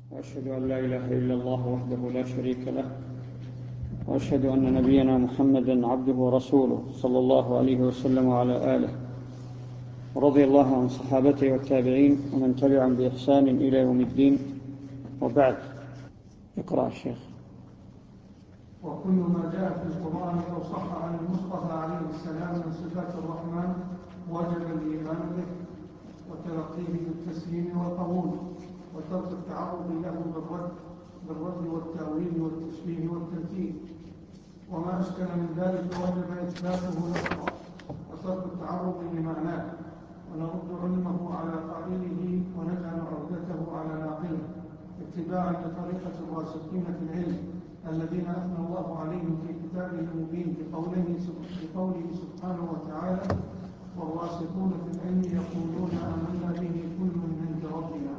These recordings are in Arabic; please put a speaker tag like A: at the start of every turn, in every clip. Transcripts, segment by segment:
A: وأشهد أن لا إله إلا الله وحده لا شريك له، وأشهد أن نبينا محمدا عبده ورسوله صلى الله عليه وسلم وعلى آله، ورضي الله عن صحابته والتابعين ومن تبعهم بإحسان إلى يوم الدين، وبعد. اقرأ الشيخ.
B: وكل ما جاء في القرآن أو صح عن المصطفى عليه السلام من صفات الرحمن وجب الإيمان به وتلقيه بالتسليم والقبول، وترك التعرض له بالرد والتأويل والتشبيه والتمثيل، وما أشكل من ذلك وجب إثباته لفظا وترك التعرض لمعناه، ونرد علمه على قائله ونجعل عهدته على ناقله اتباعا لطريقة الراسخين في العلم الذين أثنى الله عليهم في كتابه المبين بقوله سبحانه وتعالى: والراسخون في العلم يقولون آمنا به كل من عند ربنا.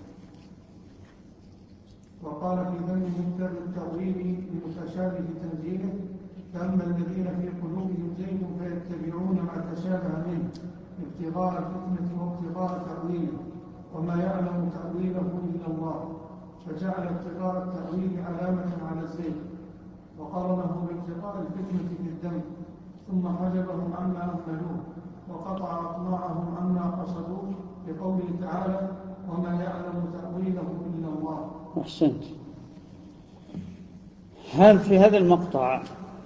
B: وقال في ذم منكر التأويل لمتشابه تنزيله: فأما الذين في قلوبهم زيغ فيتبعون ما تشابه منه ابتغاء الفتنة وابتغاء تأويله وما يعلم تأويله إلا الله، فجعل ابتغاء التأويل علامة على الزيغ وقرنه بابتغاء الفتنة في الذنب، ثم حجبهم عما أملوه وقطع أطماعهم عما قصدوه بقوله تعالى: وما يعلم تأويله إلا الله.
A: أحسنت. في هذا المقطع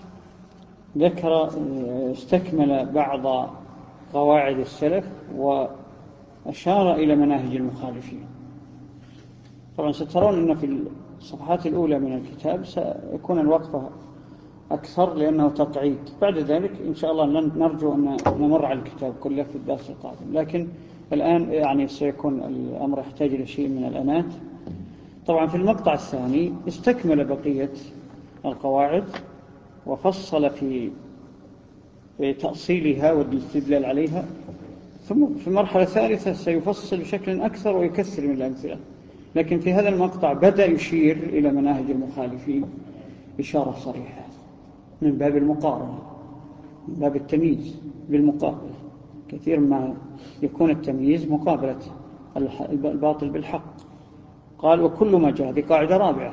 A: استكمل بعض قواعد السلف وأشار إلى مناهج المخالفين. طبعا سترون أن في الصفحات الأولى من الكتاب سيكون الوقفة أكثر لأنه تقعيد. بعد ذلك إن شاء الله نرجو أن نمر على الكتاب كله في الدرس القادم، لكن الآن سيكون الأمر يحتاج إلى شيء من الأنات. طبعا في المقطع الثاني استكمل بقية القواعد وفصل في تأصيلها والاستدلال عليها، ثم في مرحلة ثالثة سيفصل بشكل أكثر ويكثر من الأمثلة. لكن في هذا المقطع بدأ يشير إلى مناهج المخالفين إشارة صريحة من باب المقارنة، من باب التمييز بالمقابلة. كثير ما يكون التمييز مقابلة الباطل بالحق. قال: وكل ما جاء، هذه قاعدة رابعة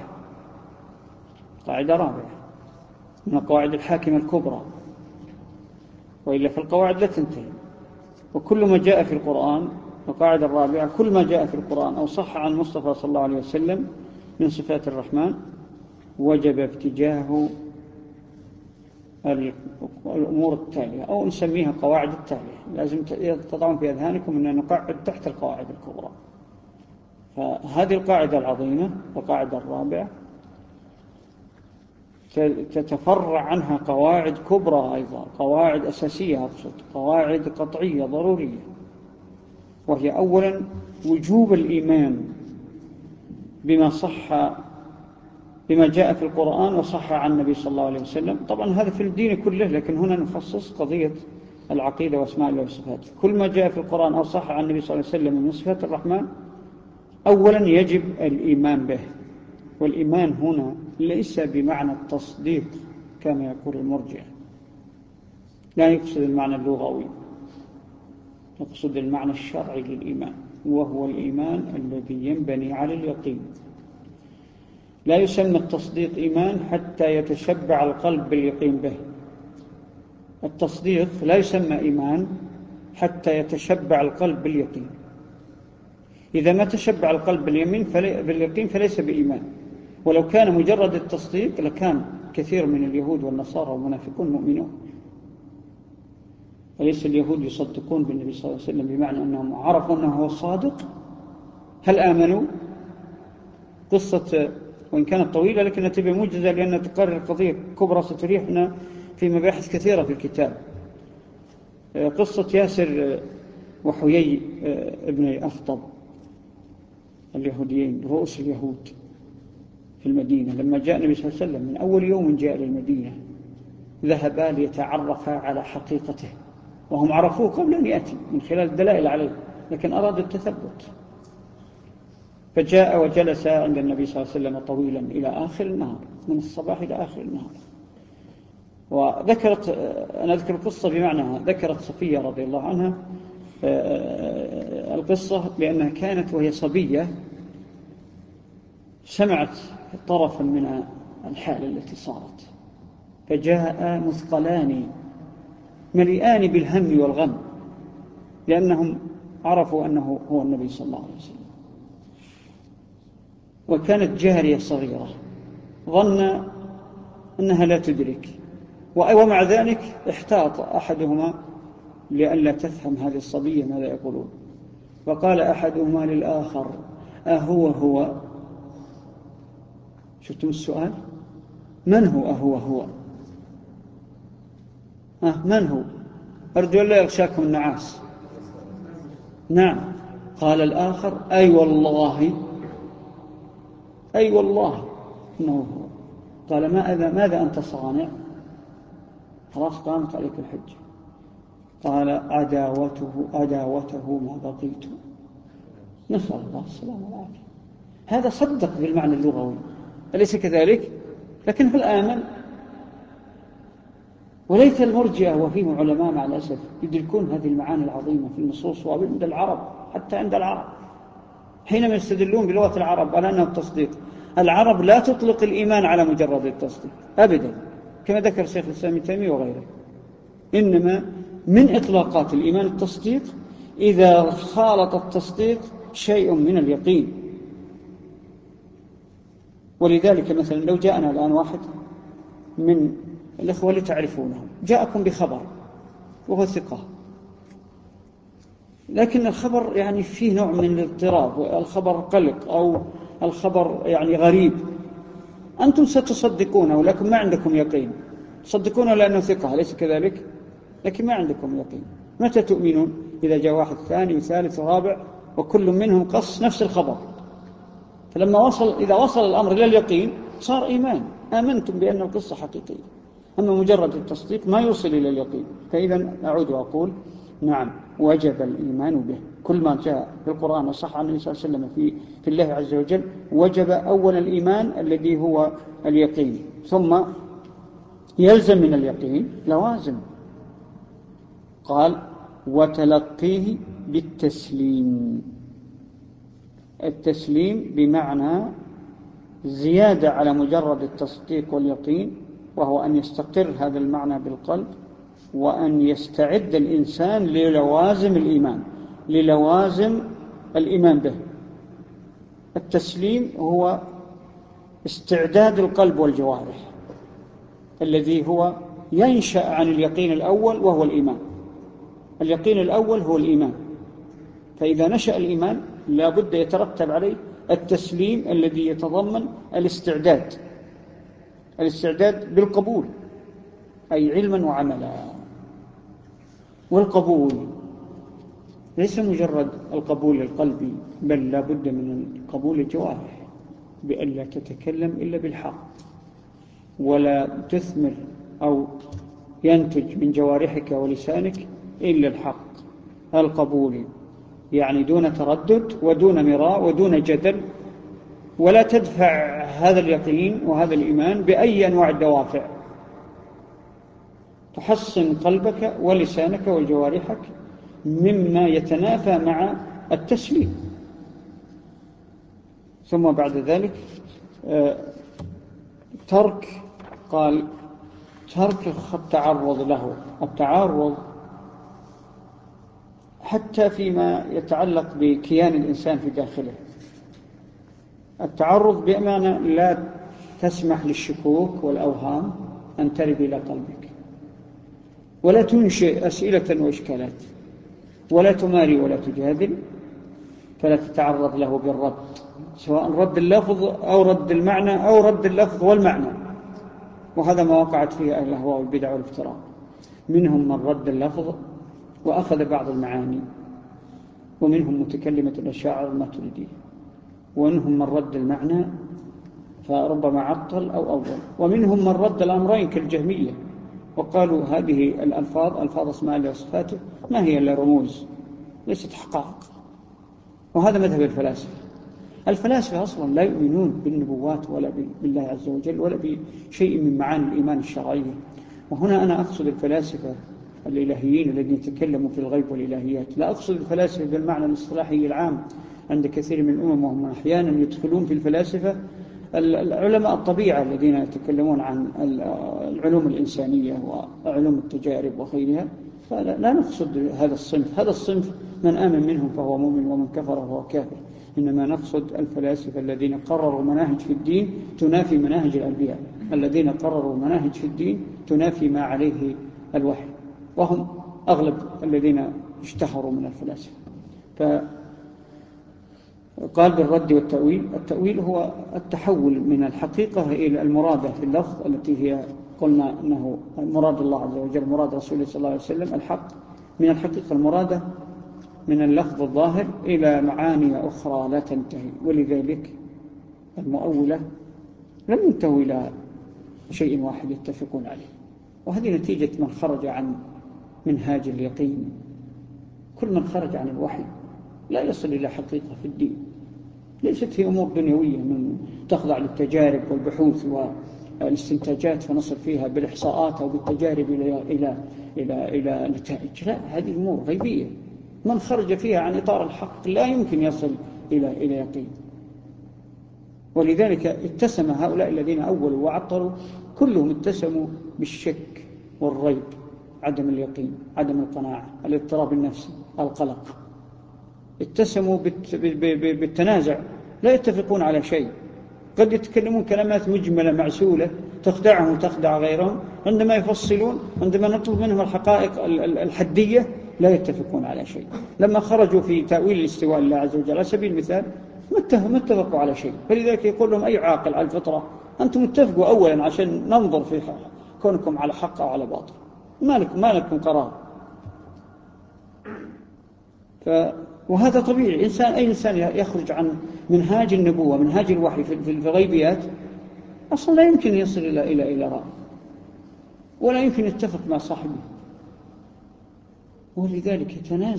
A: من القواعد الحاكمة الكبرى، وإلا في القواعد لا تنتهي. وكل ما جاء في القرآن، القاعدة الرابعة: كل ما جاء في القرآن أو صح عن المصطفى صلى الله عليه وسلم من صفات الرحمن وجب اتجاه الأمور التالية، أو نسميها قواعد التالية. لازم تضعون في أذهانكم أن نقعد تحت القواعد الكبرى. فهذه القاعدة العظيمة، القاعدة الرابعة، تتفرع عنها قواعد كبرى أيضا، قواعد أساسية، أقصد قواعد قطعية ضرورية. وهي أولا وجوب الإيمان بما جاء في القرآن وصح عن النبي صلى الله عليه وسلم. طبعا هذا في الدين كله، لكن هنا نخصص قضية العقيدة واسماء الله وصفاته. كل ما جاء في القرآن أو صح عن النبي صلى الله عليه وسلم من صفات الرحمن أولا يجب الإيمان به. والإيمان هنا ليس بمعنى التصديق كما يقول المرجئة، لا يقصد المعنى اللغوي، يقصد المعنى الشرعي للإيمان، وهو الإيمان الذي ينبني على اليقين. لا يسمى التصديق إيمان حتى يتشبع القلب باليقين به. التصديق لا يسمى إيمان حتى يتشبع القلب باليقين. إذا ما تشبع القلب باليقين فليس بإيمان. ولو كان مجرد التصديق لكان كثير من اليهود والنصارى والمنافقون مؤمنون. أليس اليهود يصدقون بالنبي صلى الله عليه وسلم بمعنى أنهم عرفوا أنه هو الصادق؟ هل آمنوا؟ قصة وإن كانت طويلة لكنها تبقى موجزة لأنها تقرر قضية كبرى ستريحنا في مباحث كثيرة في الكتاب. قصة ياسر وحيي ابن أخطب اليهوديين، رؤوس اليهود في المدينة، لما جاء النبي صلى الله عليه وسلم من أول يوم جاء إلى المدينة ذهبا ليتعرفا على حقيقته، وهم عرفوه قبل أن يأتي من خلال الدلائل عليه، لكن أرادوا التثبت. فجاء وجلس عند النبي صلى الله عليه وسلم طويلا إلى آخر النهار، من الصباح إلى آخر النهار. وذكرت، أنا أذكر القصة بمعنى ذكرت صفية رضي الله عنها القصة لأنها كانت وهي صبية سمعت طرفا من الحالة التي صارت، فجاء مثقلان مليئان بالهم والغم، لأنهم عرفوا أنه هو النبي صلى الله عليه وسلم. وكانت جارية صغيرة ظن أنها لا تدرك، ومع ذلك احتاط أحدهما لئلا تفهم هذه الصبية ماذا يقولون، فقال أحدهما للآخر: أهو؟ شفتم السؤال؟ من هو أهو؟ من هو؟ أرجو لا يغشاكم النعاس. نعم. قال الآخر: أي والله إنه هو. قال: ماذا أنت صانع؟ خلاص قامت عليك الحجة. قال: عداوته ما بقيت. نسأل الله السلامة والعافية. هذا صدق بالمعنى اللغوي، أليس كذلك؟ لكن في الآمن وليس المرجئة وفيهم علماء مع الأسف يدركون هذه المعاني العظيمة في النصوص وعند العرب، حتى عند العرب حينما يستدلون بلغة العرب على أنه التصديق. العرب لا تطلق الإيمان على مجرد التصديق أبدا، كما ذكر الشيخ الإسلام ابن تيمية وغيره، إنما من إطلاقات الإيمان التصديق إذا خالط التصديق شيء من اليقين. ولذلك مثلا لو جاءنا الآن واحد من الإخوة اللي تعرفونه جاءكم بخبر وهو ثقة، لكن الخبر يعني فيه نوع من الاضطراب، الخبر قلق أو الخبر يعني غريب، أنتم ستصدقونه ولكن ما عندكم يقين. تصدقونه لأنه ثقة، ليس كذلك؟ لكن ما عندكم يقين. متى تؤمنون؟ إذا جاء واحد ثاني وثالث ورابع وكل منهم قص نفس الخبر، فلما إذا وصل الأمر إلى اليقين صار إيمان، آمنتم بأن القصة حقيقية. أما مجرد التصديق ما يوصل إلى اليقين. فإذا أعود وأقول: نعم، وجب الإيمان به. كل ما جاء في القرآن وصح عن النبي صلى الله عليه وسلم في الله عز وجل وجب أول الإيمان الذي هو اليقين، ثم يلزم من اليقين لوازم. قال: وتلقيه بالتسليم. التسليم بمعنى زيادة على مجرد التصديق واليقين، وهو أن يستقر هذا المعنى بالقلب، وأن يستعد الإنسان للوازم الإيمان، للوازم الإيمان به. التسليم هو استعداد القلب والجوارح الذي هو ينشأ عن اليقين الأول وهو الإيمان. اليقين الأول هو الإيمان، فإذا نشأ الإيمان لا بد يترتب عليه التسليم الذي يتضمن الاستعداد بالقبول، أي علما وعملا. والقبول ليس مجرد القبول القلبي، بل لا بد من القبول الجوارح، بأن لا تتكلم إلا بالحق، ولا تثمر أو ينتج من جوارحك ولسانك إلا الحق. القبول يعني دون تردد ودون مراء ودون جدل، ولا تدفع هذا اليقين وهذا الإيمان بأي أنواع الدوافع. تحصن قلبك ولسانك وجوارحك مما يتنافى مع التسليم. ثم بعد ذلك ترك التعرض له. التعرض حتى فيما يتعلق بكيان الإنسان في داخله، التعرض بمعنى لا تسمح للشكوك والأوهام أن ترد إلى قلبك، ولا تنشئ أسئلة وإشكالات، ولا تماري ولا تجادل، فلا تتعرض له بالرد، سواء رد اللفظ أو رد المعنى أو رد اللفظ والمعنى. وهذا ما وقعت فيه أهل الأهواء والبدع والافتراء. منهم من رد اللفظ وأخذ بعض المعاني، ومنهم متكلمة الأشاعرة الماتريدية، ومنهم من رد المعنى فربما عطل أو أول، ومنهم من رد الأمرين كالجهمية وقالوا هذه الألفاظ ألفاظ اسماء الله وصفاته ما هي إلا رموز ليست حقائق. وهذا مذهب الفلاسفة. الفلاسفة أصلا لا يؤمنون بالنبوات ولا بالله عز وجل ولا بشيء من معاني الإيمان الشرعية. وهنا أنا أقصد الفلاسفة الإلهيين الذين يتكلموا في الغيب والإلهيات، لا أقصد الفلاسفة بالمعنى الاصطلاحي العام عند كثير من الأمم، وهم أحيانا يدخلون في الفلاسفة العلماء الطبيعة الذين يتكلمون عن العلوم الإنسانية وعلوم التجارب وغيرها، فلا نقصد هذا الصنف. هذا الصنف من آمن منهم فهو مؤمن ومن كفر فهو كافر. إنما نقصد الفلاسفة الذين قرروا مناهج في الدين تنافي مناهج الأنبياء، الذين قرروا مناهج في الدين تنافي ما عليه الوحي، وهم أغلب الذين اشتهروا من الفلاسفة. فقال بالرد والتأويل. التأويل هو التحول من الحقيقة إلى المرادة في اللفظ، التي هي قلنا أنه مراد الله عز وجل مراد رسوله صلى الله عليه وسلم الحق، من الحقيقة المرادة من اللفظ الظاهر إلى معاني أخرى لا تنتهي. ولذلك المؤولة لم ينتهوا إلى شيء واحد يتفقون عليه، وهذه نتيجة من خرج عن منهاج اليقين. كل من خرج عن الوحي لا يصل إلى حقيقة في الدين، ليست هي أمور دنيوية من تخضع للتجارب والبحوث والاستنتاجات فنصل فيها بالإحصاءات أو بالتجارب إلى نتائج. لا، هذه أمور غيبية. من خرج فيها عن إطار الحق لا يمكن يصل إلى يقين. ولذلك اتسم هؤلاء الذين أولوا وعطلوا كلهم اتسموا بالشك والريب، عدم اليقين، عدم القناعة، الاضطراب النفسي، القلق. اتسموا بالتنازع، لا يتفقون على شيء. قد يتكلمون كلمات مجملة معسولة تخدعهم وتخدع غيرهم، عندما يفصلون، عندما نطلب منهم الحقائق الحدية لا يتفقون على شيء. لما خرجوا في تأويل الاستواء لله عز وجل على سبيل المثال ما اتفقوا على شيء. فلذلك يقول لهم أي عاقل على الفطرة أنتم اتفقوا أولا عشان ننظر في كونكم على حق أو على باطل، ما لكم قرار. وهذا طبيعي. أي إنسان يخرج عن منهاج النبوة منهاج الوحي في الغيبيات أصلا لا يمكن يصل إلى رأي، ولا يمكن يتفق مع صاحبه. ولذلك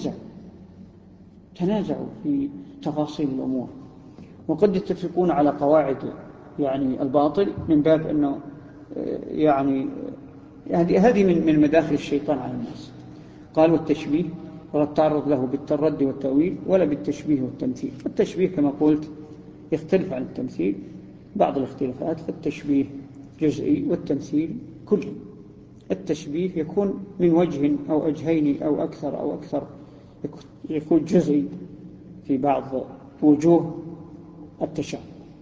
A: تنازعوا في تفاصيل الأمور، وقد يتفقون على قواعد يعني الباطل من باب أنه يعني هذه من مداخل الشيطان على الناس. قال والتشبيه ولا التعرض له بالترد والتأويل ولا بالتشبيه والتمثيل. التشبيه كما قلت يختلف عن التمثيل بعض الاختلافات، فالتشبيه جزئي والتمثيل كلي. التشبيه يكون من وجه أو وجهين أو أكثر يكون جزئي في بعض وجوه التشابه.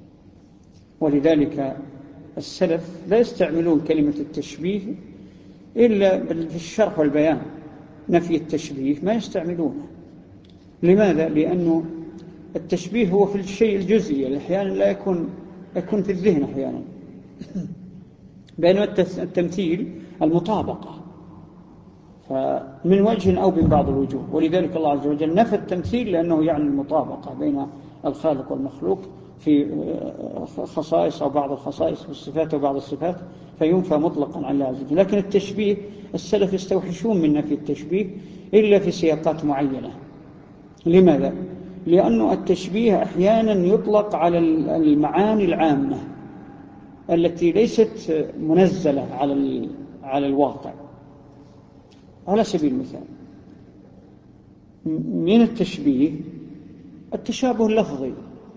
A: ولذلك السلف لا يستعملون كلمة التشبيه إلا في الشرح والبيان. نفي التشبيه ما يستعملونه. لماذا؟ لأنه التشبيه هو في الشيء الجزئي، أحيانا لا يكون في الذهن أحيانا، بينما التمثيل المطابقة، فمن وجه أو من بعض الوجوه. ولذلك الله عز وجل نفى التمثيل لأنه يعني المطابقة بين الخالق والمخلوق في خصائص أو بعض الخصائص بالصفات وبعض الصفات، فينفى مطلقا عن الله عز وجل. لكن التشبيه السلف يستوحشون من نفي التشبيه إلا في سياقات معينة. لماذا؟ لأنه التشبيه أحيانا يطلق على المعاني العامة التي ليست منزلة على الواقع. على سبيل المثال من التشبيه التشابه اللفظي.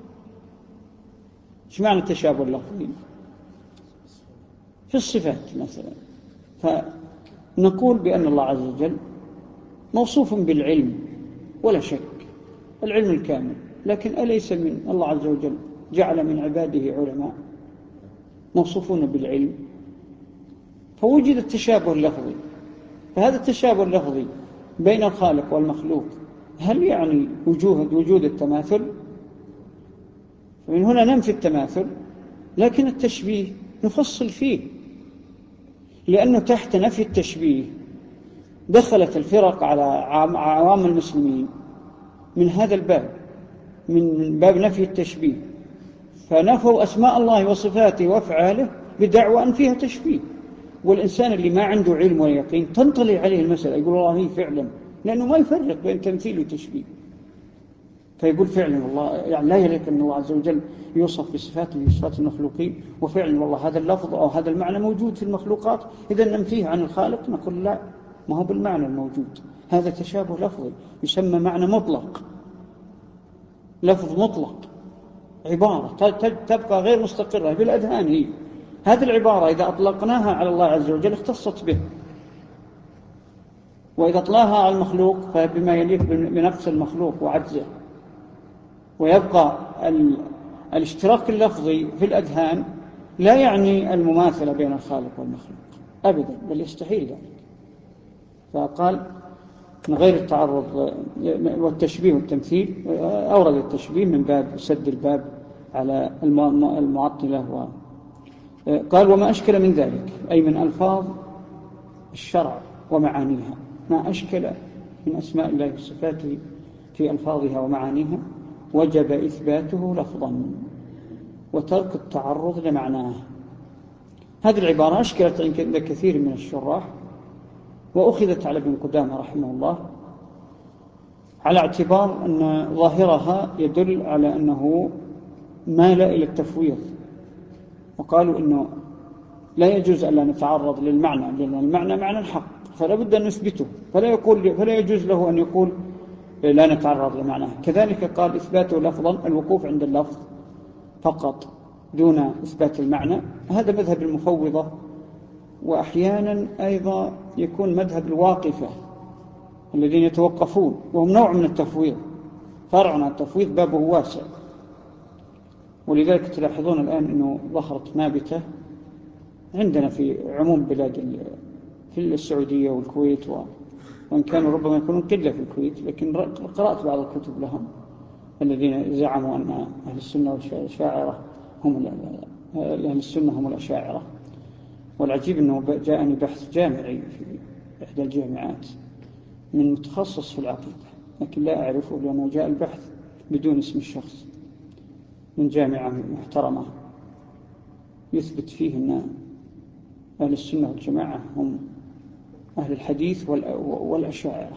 A: ايش معنى التشابه اللفظي؟ في الصفات مثلا، فنقول بأن الله عز وجل موصوف بالعلم ولا شك، العلم الكامل، لكن أليس من الله عز وجل جعل من عباده علماء موصوفون بالعلم؟ فوجد التشابه اللفظي. فهذا التشابه اللفظي بين الخالق والمخلوق هل يعني وجود التماثل؟ فمن هنا ننفي التماثل، لكن التشبيه نفصل فيه، لأنه تحت نفي التشبيه دخلت الفرق على عوام المسلمين من هذا الباب، من باب نفي التشبيه، فنفوا أسماء الله وصفاته وأفعاله بدعوى أن فيها تشبيه. والإنسان اللي ما عنده علم ولا يقين تنطلي عليه المسألة، يقول الله هي فعلا، لأنه ما يفرق بين تمثيل وتشبيه، فيقول فعلا والله يعني لا يليق أن الله عز وجل يوصف بصفاته بصفات المخلوقين، وفعلا والله هذا اللفظ أو هذا المعنى موجود في المخلوقات، إذا ننفيه عن الخالق. نقول لا، ما هو بالمعنى الموجود، هذا تشابه لفظي يسمى معنى مطلق، لفظ مطلق. عبارة تبقى غير مستقرة في الأذهان هي. هذه العبارة إذا أطلقناها على الله عز وجل اختصت به، وإذا أطلقناها على المخلوق فبما يليق بنقص المخلوق وعجزه. ويبقى الاشتراك اللفظي في الأذهان لا يعني المماثلة بين الخالق والمخلوق أبدا، بل يستحيل ذلك. فقال من غير التعرض والتشبيه والتمثيل، أورد التشبيه من باب سد الباب على المعطلة. قال وما أشكل من ذلك أي من ألفاظ الشرع ومعانيها، ما أشكل من أسماء الله وصفاته في ألفاظها ومعانيها وجب إثباته لفظا وترك التعرض لمعناه. هذه العبارة أشكلت عند كثير من الشراح، وأخذت على ابن قدامة رحمه الله على اعتبار أن ظاهرها يدل على أنه مال إلى التفويض، وقالوا أنه لا يجوز أن لا نتعرض للمعنى، لأن المعنى معنى الحق فلا بد أن نثبته، فلا يجوز له أن يقول لا نتعرض لمعناه. كذلك قال إثباته لفظا الوقوف عند اللفظ فقط دون إثبات المعنى. هذا مذهب المفوضة، وأحيانا أيضا يكون مذهب الواقفة الذين يتوقفون، وهم نوع من التفويض، فرع عن التفويض بابه واسع. ولذلك تلاحظون الآن أنه ظهرت نابتة عندنا في عموم بلاد في السعودية والكويت، وإن كانوا ربما يكونون قلة في الكويت، لكن قرأت بعض الكتب لهم الذين زعموا أن أهل السنة والأشاعرة أهل السنة هم الأشاعرة. والعجيب أنه جاءني بحث جامعي في إحدى الجامعات من متخصص في العقيدة، لكن لا أعرفه لأنه جاء البحث بدون اسم الشخص، من جامعة محترمة يثبت فيه أن أهل السنة والجماعة هم أهل الحديث والأشاعرة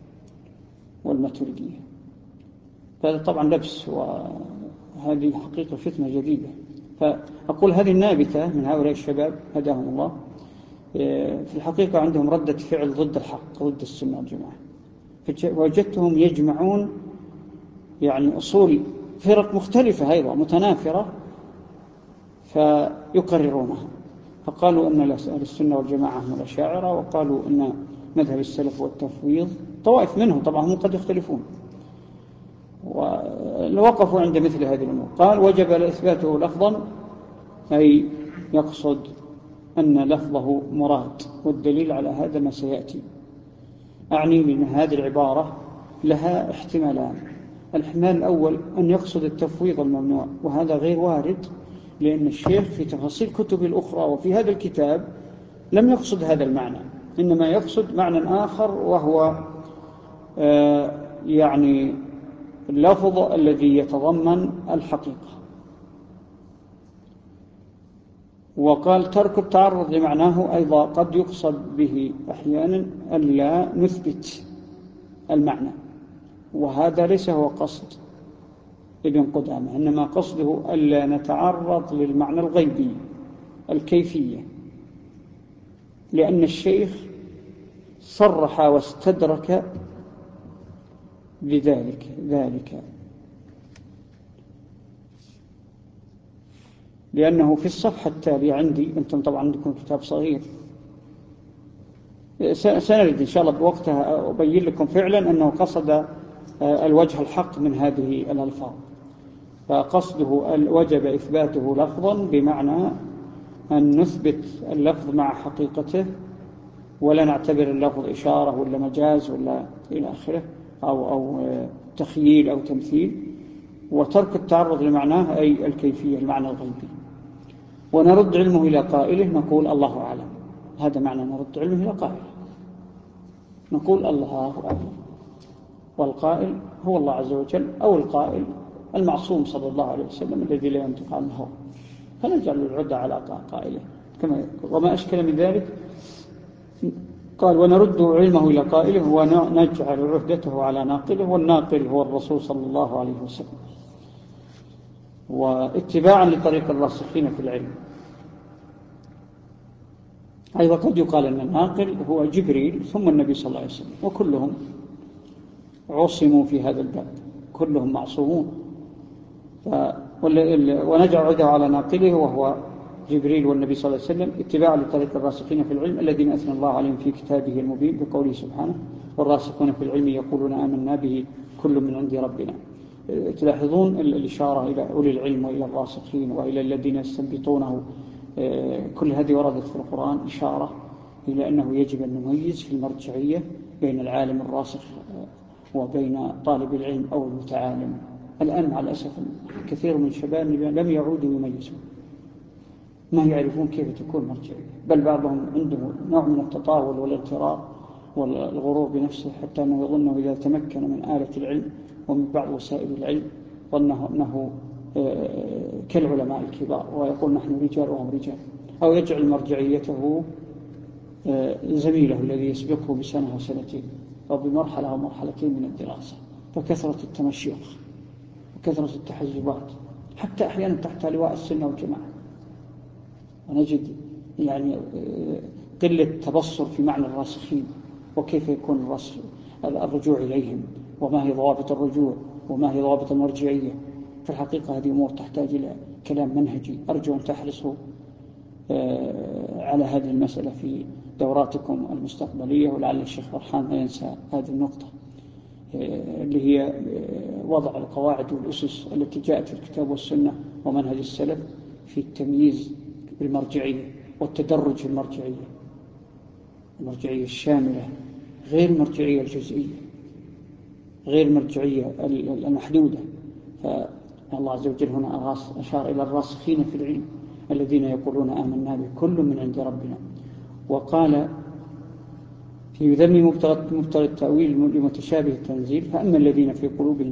A: والماتريدية. فهذا طبعا لبس، وهذه حقيقة فتنة جديدة. فأقول هذه النابتة من هؤلاء الشباب هداهم الله في الحقيقة عندهم ردة فعل ضد الحق، ضد السنة والجماعة. فوجدتهم يجمعون يعني أصول فرق مختلفة أيضا متنافرة فيقررونها. فقالوا أن أهل السنة والجماعة هم الأشاعرة، وقالوا أن مذهب السلف والتفويض طوائف منهم طبعا هم قد يختلفون، ووقفوا عند مثل هذه الأمور. قال وجب إثباته لفظا أي يقصد أن لفظه مراد، والدليل على هذا ما سيأتي. أعني من هذه العبارة لها احتمالان. الاحتمال الأول أن يقصد التفويض الممنوع، وهذا غير وارد، لأن الشيخ في تفاصيل كتب الأخرى وفي هذا الكتاب لم يقصد هذا المعنى، إنما يقصد معنى آخر، وهو يعني اللفظ الذي يتضمن الحقيقة. وقال ترك التعرض لمعناه أيضا قد يقصد به أحيانا ألا نثبت المعنى، وهذا ليس هو قصد ابن قدامة، إنما قصده ألا نتعرض للمعنى الغيبي الكيفية، لأن الشيخ صرح واستدرك بذلك لأنه في الصفحة التالية عندي، أنتم طبعا عندكم كتاب صغير، سنرد إن شاء الله بوقتها أبين لكم فعلا أنه قصد الوجه الحق من هذه الألفاظ. فقصده وجب إثباته لفظا بمعنى أن نثبت اللفظ مع حقيقته، ولا نعتبر اللفظ إشارة ولا مجاز ولا إلى آخره، أو تخييل أو تمثيل. وترك التعرض لمعناه أي الكيفية، المعنى الغيبي. ونرد علمه إلى قائله، نقول الله أعلم. هذا معنى نرد علمه إلى قائله، نقول الله أعلم، والقائل هو الله عز وجل، أو القائل المعصوم صلى الله عليه وسلم الذي لا ينطق عن الهوى، فنجعل العدة على قائله كما يقول. وما أشكل من ذلك قال ونرد علمه إلى قائله ونجعل عهدته على ناقله، والناقل هو الرسول صلى الله عليه وسلم، واتباعا لطريق الراسخين في العلم. أيضا قد يقال أن الناقل هو جبريل ثم النبي صلى الله عليه وسلم، وكلهم عصموا في هذا الباب، كلهم معصومون. ونجعل على ناقله وهو جبريل والنبي صلى الله عليه وسلم اتباعا لطريق الراسخين في العلم الذين أثنى الله عليهم في كتابه المبين بقوله سبحانه والراسخون في العلم يقولون آمنا به كل من عند ربنا. تلاحظون الإشارة إلى أولي العلم وإلى الراسخين وإلى الذين يستنبطونه، كل هذه وردت في القرآن إشارة إلى أنه يجب أن نميز في المرجعية بين العالم الراسخ وبين طالب العلم أو المتعالم. الآن مع الأسف كثير من الشباب لم يعودوا يميزون، ما يعرفون كيف تكون مرجعية، بل بعضهم عنده نوع من التطاول والاغترار والغرور بنفسه حتى أنه يظنه إذا تمكن من آلة العلم ومن بعض وسائل العلم ظنه أنه كالعلماء الكبار ويقول نحن رجال وهم رجال، أو يجعل مرجعيته زميله الذي يسبقه بسنة أو سنتين أو بمرحلة أو مرحلتين من الدراسة. فكثرة التمشيخ وكثرة التحزبات حتى أحيانا تحت لواء السنة والجماعة، ونجد يعني قلة تبصر في معنى الراسخين وكيف يكون الرجوع إليهم وما هي ضوابط الرجوع وما هي ضوابط المرجعية. في الحقيقة هذه أمور تحتاج إلى كلام منهجي، أرجو أن تحرصوا على هذه المسألة في دوراتكم المستقبلية، ولعل الشيخ فرحان ما ينسى هذه النقطة اللي هي وضع القواعد والأسس التي جاءت في الكتاب والسنة ومنهج السلف في التمييز بالمرجعية والتدرج في المرجعية الشاملة غير المرجعية الجزئية، غير المرجعية المحدودة. فالله عز وجل هنا أشار إلى الراسخين في العلم الذين يقولون آمنا به كل من عند ربنا. وقال في ذم مبتغى التأويل لمتشابه التنزيل فأما الذين في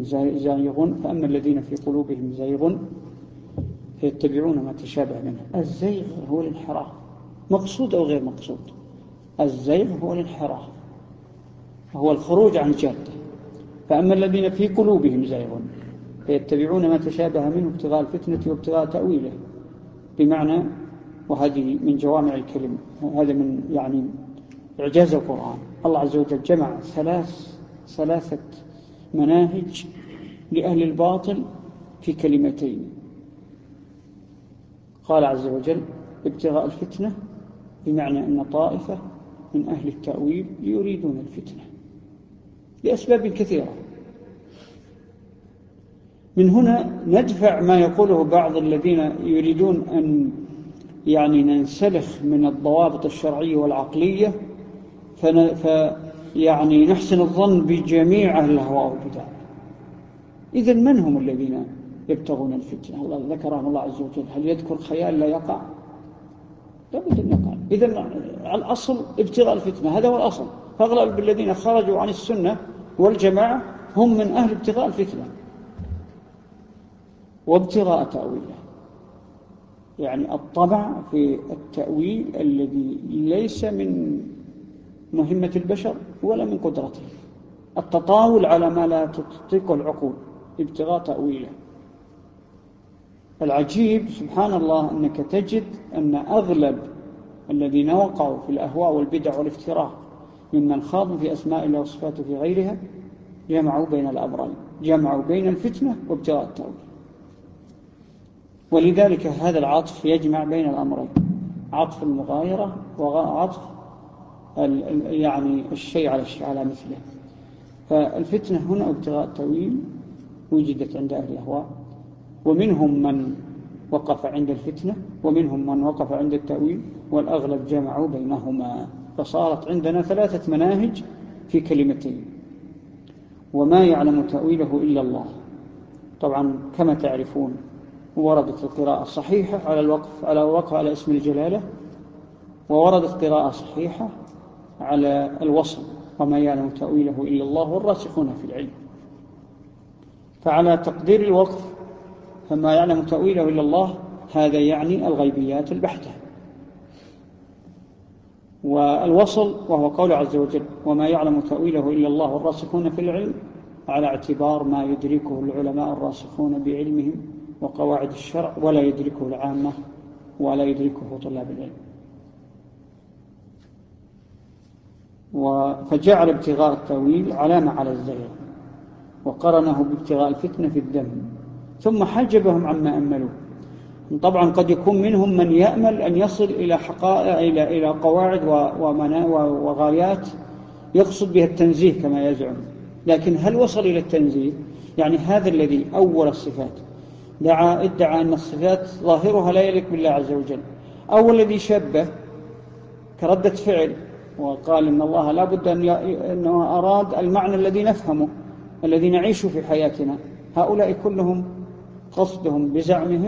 A: قلوبهم زيغ فيتبعون ما تشابه منه. الزيغ هو الانحراف، مقصود أو غير مقصود. الزيغ هو الانحراف، هو الخروج عن الجادة. فأما الذين في قلوبهم زيغ فيتبعون ما تشابه منه ابتغاء الفتنة وابتغاء تأويله، بمعنى، وهذه من جوامع الكلم، هذا من يعني إعجاز القرآن. الله عز وجل جمع ثلاثة مناهج لأهل الباطل في كلمتين. قال عز وجل ابتغاء الفتنة، بمعنى أن طائفة من أهل التأويل يريدون الفتنة لأسباب كثيرة. من هنا ندفع ما يقوله بعض الذين يريدون أن يعني ننسلخ من الضوابط الشرعية والعقلية يعني نحسن الظن بجميع أهل الهواء والبدع. إذن من هم الذين يبتغون الفتنة؟ الله ذكرهم الله عز وجل، هل يذكر خيال لا يقع؟ لابد أن يقع. إذن الأصل ابتغاء الفتنة، هذا هو الأصل. فأغلب الذين خرجوا عن السنة والجماعة هم من أهل ابتغاء الفتنة وابتغاء تأويله، يعني الطمع في التأويل الذي ليس من مهمة البشر ولا من قدرته، التطاول على ما لا تطيق العقول، ابتغاء تأويله. العجيب سبحان الله أنك تجد أن أغلب الذين وقعوا في الأهواء والبدع والافتراء ممن خاضوا في أسماء الله وصفاته في غيرها جمعوا بين الأمرين، جمعوا بين الفتنة وابتغاء التأويل. ولذلك هذا العطف يجمع بين الأمرين، عطف المغايرة وعطف يعني الشيء على مثله. فالفتنة هنا ابتغاء التأويل وجدت عند أهل الأهواء، ومنهم من وقف عند الفتنة ومنهم من وقف عند التأويل، والأغلب جمعوا بينهما. فصارت عندنا ثلاثة مناهج في كلمتين. وما يعلم تأويله إلا الله، طبعا كما تعرفون وردت القراءة الصحيحة على الوقف على اسم الجلالة، ووردت قراءة صحيحة على الوصل وما يعلم تأويله إلا الله والراسخون في العلم. فعلى تقدير الوقف فما يعلم تأويله إلا الله هذا يعني الغيبيات البحتة، والوصل وهو قول عز وجل وما يعلم تأويله إلا الله والراسخون في العلم على اعتبار ما يدركه العلماء الراسخون بعلمهم وقواعد الشرع ولا يدركه العامة ولا يدركه طلاب العلم. فجعل ابتغاء التأويل علامة على الزيغ، وقرنه بابتغاء الفتنة في الذم، ثم حجبهم عما أملوا. طبعا قد يكون منهم من يأمل أن يصل إلى إلى قواعد وغايات يقصد بها التنزيه كما يزعم، لكن هل وصل إلى التنزيه؟ يعني هذا الذي أول الصفات ادعى أن الصفات ظاهرها لا يليق بالله عز وجل، أو الذي شبه كردة فعل وقال إن الله لا بد أنه أراد المعنى الذي نفهمه الذي نعيش في حياتنا. هؤلاء كلهم قصدهم بزعمهم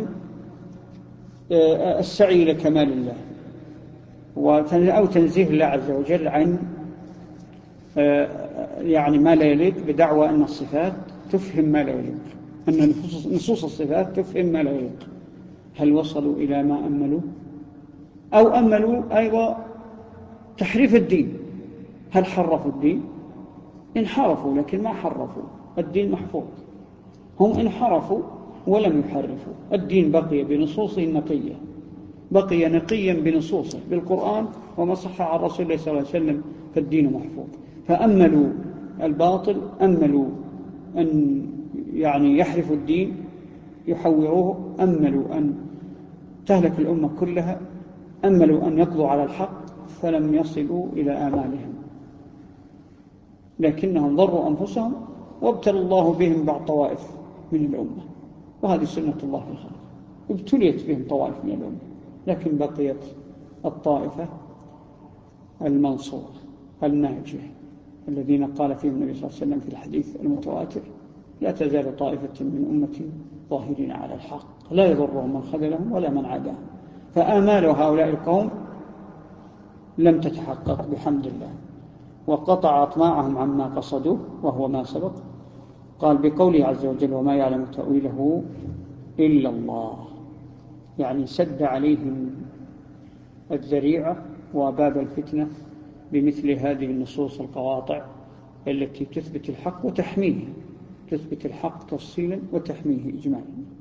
A: السعي إلى كمال الله أو تنزيه الله عز وجل عن يعني ما لا يليق، بدعوى أن الصفات تفهم ما لا يليق، أن نصوص الصفات تفهم ما لا يليق. هل وصلوا إلى ما أملوا؟ أو أملوا أيضا تحريف الدين. هل حرفوا الدين؟ انحرفوا لكن ما حرفوا، الدين محفوظ. هم انحرفوا ولم يحرفوا، الدين بقي بنصوصه النقية، بقي نقيا بنصوصه بالقرآن وما صح عن رسول الله صلى الله عليه وسلم، فالدين محفوظ. فأملوا الباطل، أملوا أن يعني يحرفوا الدين يحوروه، أملوا أن تهلك الأمة كلها، أملوا أن يقضوا على الحق فلم يصلوا إلى آمالهم، لكنهم ضروا أنفسهم وابتلى الله بهم بعض طوائف من الأمة، وهذه سنة الله في الخلق. ابتليت بهم طوائف من الأمة، لكن بقيت الطائفة المنصورة الناجية الذين قال فيهم النبي صلى الله عليه وسلم في الحديث المتواتر: لا تزال طائفة من أمتي ظاهرين على الحق لا يضرهم من خذلهم ولا من عاداهم. فآمال هؤلاء القوم لم تتحقق بحمد الله، وقطع أطماعهم عما قصدوه وهو ما سبق. قال بقوله عز وجل: وما يعلم تأويله إلا الله، يعني سد عليهم الذريعة وباب الفتنة بمثل هذه النصوص القواطع التي تثبت الحق وتحميه، تثبت الحق تفصيلا وتحميه إجمالا.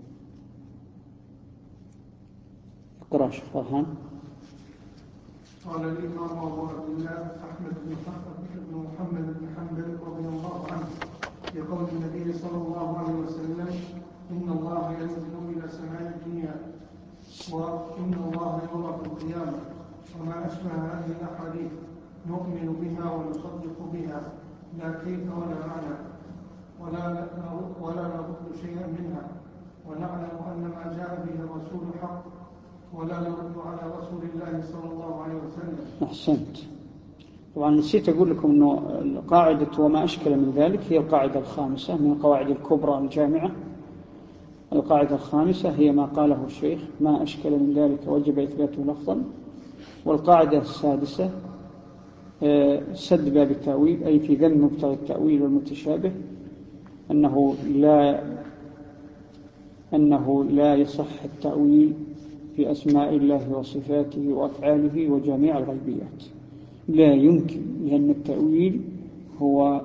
A: اقرأ شيخ فرحان.
B: قال الإمام أبو عبد الله أحمد بن محمد بن حنبل رضي الله عنه في قول النبي صلى الله عليه وسلم: إن الله ينزل إلى سماء الدنيا وإن الله يرى في القيامة، وما أشبه هذه الأحاديث نؤمن بها ونصدق بها لا كيف ولا معنى، ولا نرد شيئا منها، ونعلم أن ما جاء به الرسول حق، ولا نرد على رسول الله صلى الله عليه وسلم.
A: أحسنت. طبعا نسيت أقول لكم أنه قاعدة وما أشكل من ذلك هي القاعدة الخامسة من القواعد الكبرى الجامعة. القاعدة الخامسة هي ما قاله الشيخ: ما أشكل من ذلك وجب إثباته لفظا. والقاعدة السادسة سد باب التأويل، أي في ذم مبتغي التأويل والمتشابه، أنه لا يصح التأويل في أسماء الله وصفاته وأفعاله وجميع الغيبيات، لا يمكن، لأن التأويل هو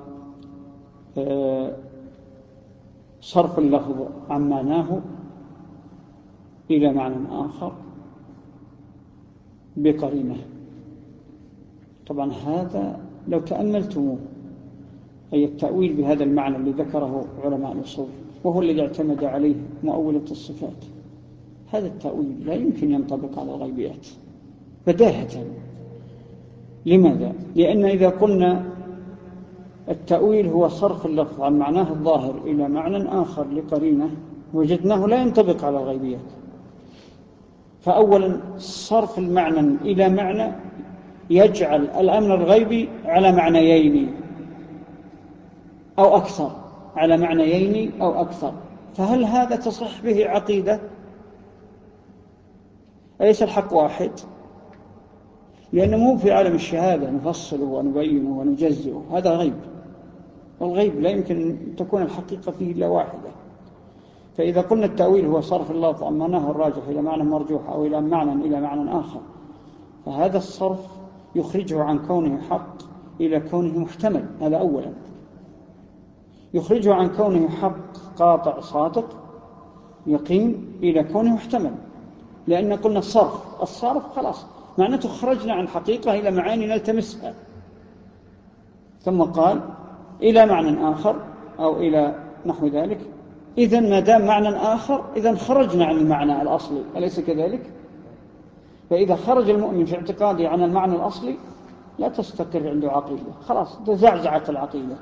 A: صرف اللفظ عن معناه إلى معنى آخر بقرينة. طبعا هذا لو تأملتموه، أي التأويل بهذا المعنى اللي ذكره علماء الأصول وهو الذي اعتمد عليه مؤولة الصفات، هذا التأويل لا يمكن ينطبق على الغيبيات بداهة. لماذا؟ لأن إذا قلنا التأويل هو صرف اللفظ عن معناه الظاهر إلى معنى آخر لقرينة، وجدناه لا ينطبق على الغيبيات. فأولا صرف المعنى إلى معنى يجعل الأمر الغيبي على معنيين أو أكثر، على معنيين أو أكثر. فهل هذا تصح به عقيدة؟ أليس الحق واحد؟ لأنه مو في عالم الشهادة نفصله ونبينه ونجزئه، هذا غيب، والغيب لا يمكن أن تكون الحقيقة فيه إلا واحدة. فإذا قلنا التأويل هو صرف اللفظ عن معناه الراجح إلى معنى مرجوح أو إلى معنى آخر، فهذا الصرف يخرجه عن كونه حق إلى كونه محتمل. هذا أولا. يخرجه عن كونه حق قاطع صادق يقين إلى كونه محتمل، لأن قلنا الصرف خلاص معناته خرجنا عن حقيقة إلى معاني نلتمسها. ثم قال إلى معنى آخر أو إلى نحو ذلك، إذن ما دام معنى آخر إذن خرجنا عن المعنى الأصلي، أليس كذلك؟ فإذا خرج المؤمن في اعتقاده عن المعنى الأصلي لا تستقر عنده عقيدة، خلاص تزعزعت العقيدة،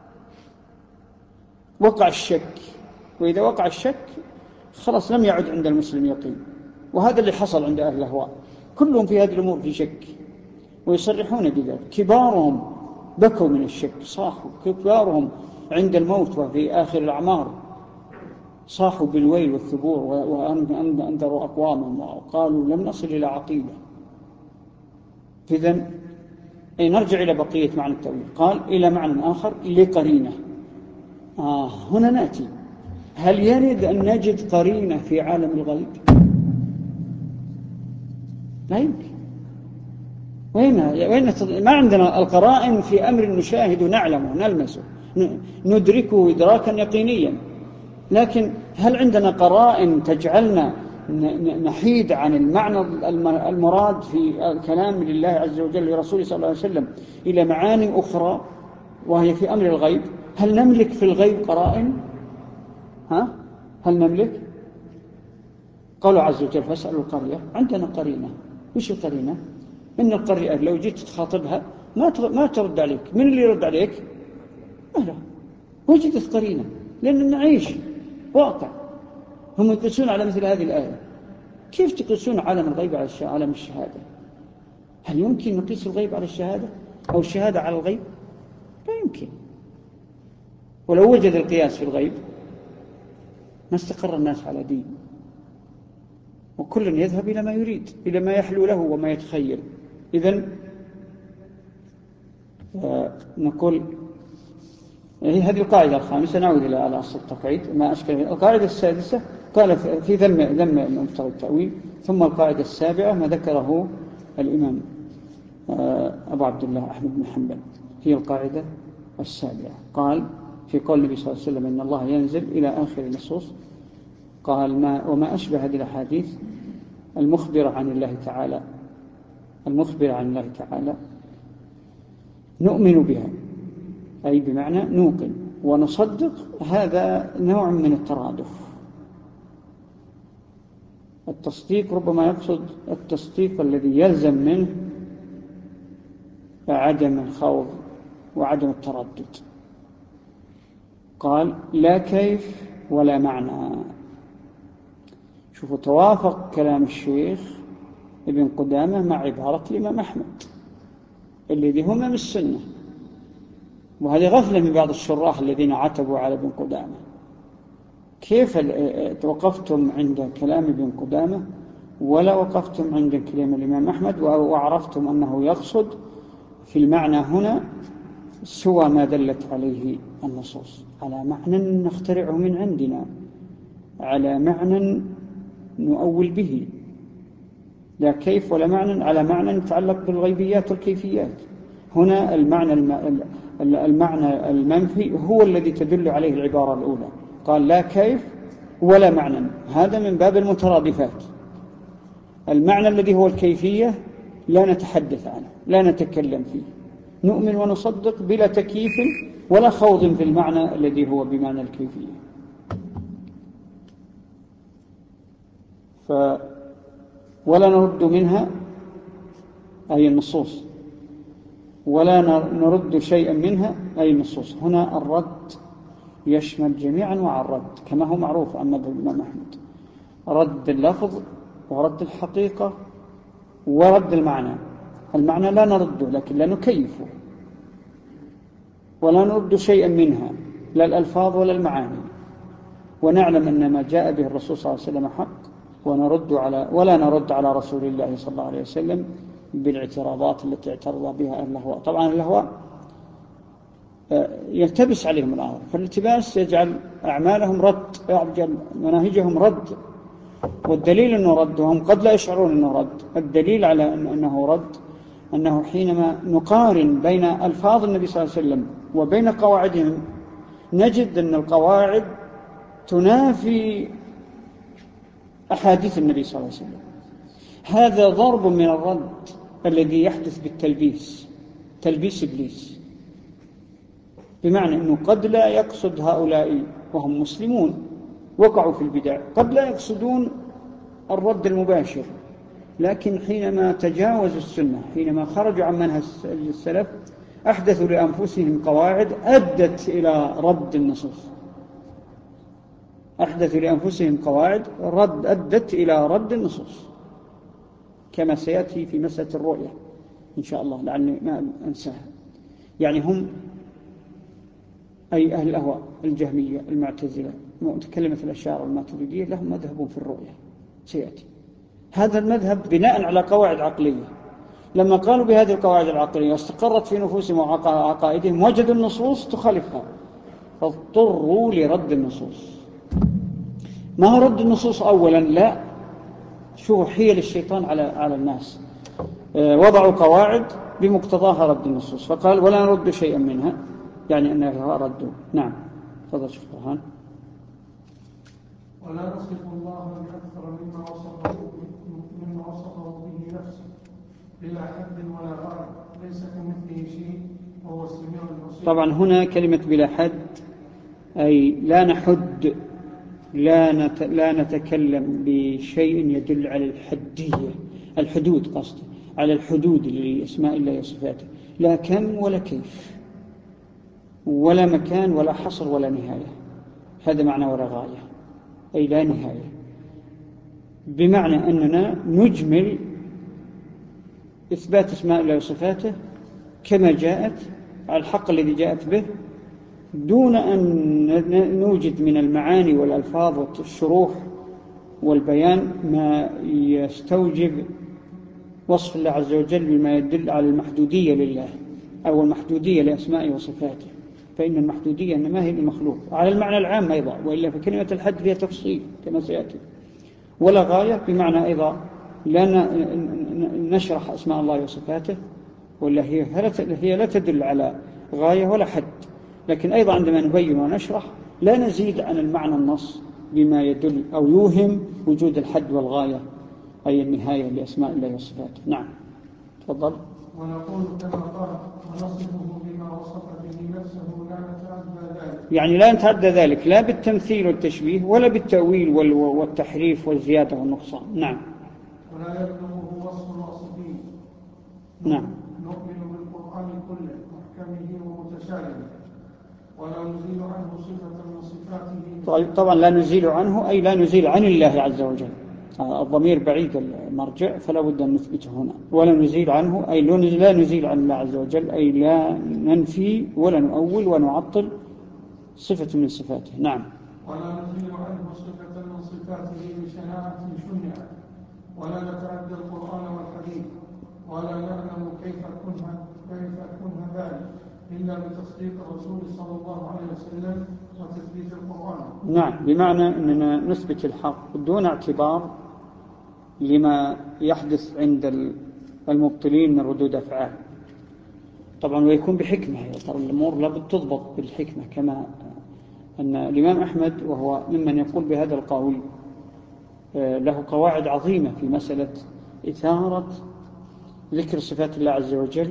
A: وقع الشك، وإذا وقع الشك خلاص لم يعد عند المسلم يقين. وهذا اللي حصل عند أهل الأهواء، كلهم في هذه الأمور في شك، ويصرحون بذلك. كبارهم بكوا من الشك، صاحوا، كبارهم عند الموت وفي آخر الأعمار صاحوا بالويل والثبور وأنذروا أقوامهم وقالوا لم نصل إلى عقيدة. إذن نرجع إلى بقية معنى التأويل. قال إلى معنى آخر لقرينة. هنا نأتي، هل يرد أن نجد قرينة في عالم الغيب؟ لا يمكن. وين ما عندنا القرائن في أمر نشاهد ونعلمه ونلمسه ندركه إدراكا يقينيا، لكن هل عندنا قرائن تجعلنا نحيد عن المعنى المراد في الكلام لله عز وجل ورسوله صلى الله عليه وسلم إلى معاني أخرى وهي في أمر الغيب؟ هل نملك في الغيب قرائن؟ هل نملك؟ قالوا عز وجل فاسألوا القرية. عندنا قرينة. وش القرينة؟ إن القرية لو جيت تخاطبها ما ترد عليك. من اللي يرد عليك؟ أهلا، وجدت قرينة، لأن نعيش واقع. هم يقيسون على مثل هذه الآية. كيف تقيسون عالم الغيب على عالم الشهادة؟ هل يمكن نقيس الغيب على الشهادة أو الشهادة على الغيب؟ لا يمكن. ولو وجد القياس في الغيب ما استقر الناس على دين، وكل يذهب إلى ما يريد، إلى ما يحلو له وما يتخيل. إذن نقول هذه القاعدة الخامسة. نعود إلى أصل التقعيد ما أشكل. القاعدة السادسة قال في ذم مفترض التأويل. ثم القاعدة السابعة ما ذكره الإمام أبو عبد الله أحمد بن حنبل، هي القاعدة السابعة. قال في قول النبي صلى الله عليه وسلم إن الله ينزل إلى آخر النصوص، قال وما أشبه هذه الأحاديث المخبرة عن الله تعالى نؤمن بها، أي بمعنى نوقن ونصدق. هذا نوع من الترادف. التصديق ربما يقصد التصديق الذي يلزم منه عدم الخوض وعدم التردد. قال لا كيف ولا معنى. شوفوا، توافق كلام الشيخ ابن قدامة مع عبارة الإمام أحمد الذي هم من السنة، وهذه غفلة من بعض الشراح الذين عتبوا على ابن قدامة. كيف توقفتم عند كلام ابن قدامة ولا وقفتم عند كلام الإمام أحمد وعرفتم أنه يقصد في المعنى هنا سوى ما دلت عليه النصوص، على معنى نخترعه من عندنا، على معنى نؤول به، لا كيف ولا معنى، على معنى يتعلق بالغيبيات والكيفيات. هنا المعنى المنفي هو الذي تدل عليه العبارة الأولى. قال لا كيف ولا معنى، هذا من باب المترادفات. المعنى الذي هو الكيفية لا نتحدث عنه، لا نتكلم فيه، نؤمن ونصدق بلا تكييف ولا خوض في المعنى الذي هو بمعنى الكيفية. ولا نرد منها أي النصوص، ولا نرد شيئا منها أي النصوص. هنا الرد يشمل جميع أنواع الرد كما هو معروف عن الإمام أحمد: رد اللفظ ورد الحقيقة ورد المعنى. المعنى لا نرده لكن لا نكيفه، ولا نرد شيئا منها لا الألفاظ ولا المعاني، ونعلم أن ما جاء به الرسول صلى الله عليه وسلم حق، ولا نرد على رسول الله صلى الله عليه وسلم بالاعتراضات التي اعترض بها أهل الأهواء. طبعا الأهواء يلتبس عليهم الأمر، فالالتباس يجعل أعمالهم رد، يجعل مناهجهم رد، والدليل أنه رد وهم قد لا يشعرون أنه رد. الدليل على أنه رد أنه حينما نقارن بين ألفاظ النبي صلى الله عليه وسلم وبين قواعدهم نجد أن القواعد تنافي أحاديث النبي صلى الله عليه وسلم. هذا ضرب من الرد الذي يحدث بالتلبيس، تلبيس إبليس، بمعنى أنه قد لا يقصد هؤلاء وهم مسلمون وقعوا في البدع، قد لا يقصدون الرد المباشر، لكن حينما تجاوزوا السنة، حينما خرجوا عن منهج السلف، أحدثوا لأنفسهم قواعد أدت إلى رد النصوص، أحدثوا لأنفسهم قواعد أدت إلى رد النصوص، كما سيأتي في مسألة الرؤية إن شاء الله لعلي ما أنساها. يعني هم أي أهل الأهواء، الجهمية، المعتزلة، متكلمة الأشاعرة والماتريدية، لهم مذهب في الرؤية سيأتي. هذا المذهب بناء على قواعد عقلية، لما قالوا بهذه القواعد العقلية واستقرت في نفوسهم وعقائدهم وجدوا النصوص تخالفها، فاضطروا لرد النصوص. ما هو رد النصوص أولا، لا، شو حيل الشيطان على الناس، وضعوا قواعد بمقتضاها رد النصوص، فقال ولا نرد شيئا منها، يعني أنها ردوا. نعم، تفضل شيخ برهان.
B: ولا نصف الله بأكثر مما وصفه به نفسه بلا حد ولا غاية، ليس كمثله شيء وهو السميع البصير. طبعا
A: هنا كلمة بلا حد أي لا نحد، لا نتكلم بشيء يدل على الحدية، الحدود قصدي، على الحدود لأسماء الله وصفاته، لا كم ولا كيف ولا مكان ولا حصر ولا نهاية، هذا معنى ولا غاية، أي لا نهاية، بمعنى أننا نجمل إثبات اسماء الله وصفاته كما جاءت على الحق الذي جاءت به، دون أن نوجد من المعاني والألفاظ والشروح والبيان ما يستوجب وصف الله عز وجل بما يدل على المحدودية لله أو المحدودية لأسمائه وصفاته، فإن المحدودية إنما هي المخلوق على المعنى العام أيضا، وإلا فكلمة الحد فيها تفصيل كما سيأتي. ولا غاية بمعنى أيضا لا نشرح أسماء الله وصفاته، ولا هي لا تدل على غاية ولا حد، لكن أيضا عندما نبين ونشرح لا نزيد عن المعنى النص بما يدل أو يوهم وجود الحد والغاية أي النهاية لأسماء الله وصفاته. نعم، تفضل.
B: ونقول كما قال ونصفه بما وصف به نفسه لا نتعدى ذلك،
A: يعني لا نتعدى ذلك لا بالتمثيل والتشبيه ولا بالتأويل والتحريف والزيادة والنقصان. نعم.
B: ولا يبلغه وصف الواصفين.
A: نعم.
B: نؤمن بالقرآن كله محكمه ومتشابهه ولا نزيل عنه صفة من صفاته.
A: طبعا لا نزيل عنه أي لا نزيل عن الله عز وجل، الضمير بعيد المرجع فلا بد أن نثبته هنا. ولا نزيل عنه أي لا نزيل عن الله عز وجل، أي لا ننفي ولا نؤول ونعطل صفة من صفاته. نعم.
B: ولا نزيل عنه صفة من صفاته بشناعة شنعت، ولا نتعدى القرآن والحديث، ولا نعلم كيف كنها ذلك إلا بتصديق الرسول صلى الله عليه وسلم وتثبيت القرآن.
A: نعم، بمعنى أننا نثبت الحق دون اعتبار لما يحدث عند المبطلين من ردود أفعال، طبعا ويكون بحكمة، ترى الأمور لابد تضبط بالحكمة، كما أن الإمام أحمد وهو ممن يقول بهذا القول له قواعد عظيمة في مسألة إثارة ذكر صفات الله عز وجل،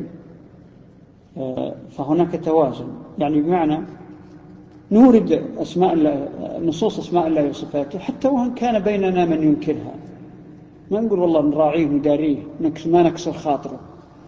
A: فهناك توازن، يعني بمعنى نورد نصوص أسماء الله وصفاته حتى وإن كان بيننا من ينكرها، ما نقول والله نراعيه نداريه ما نكسر خاطره،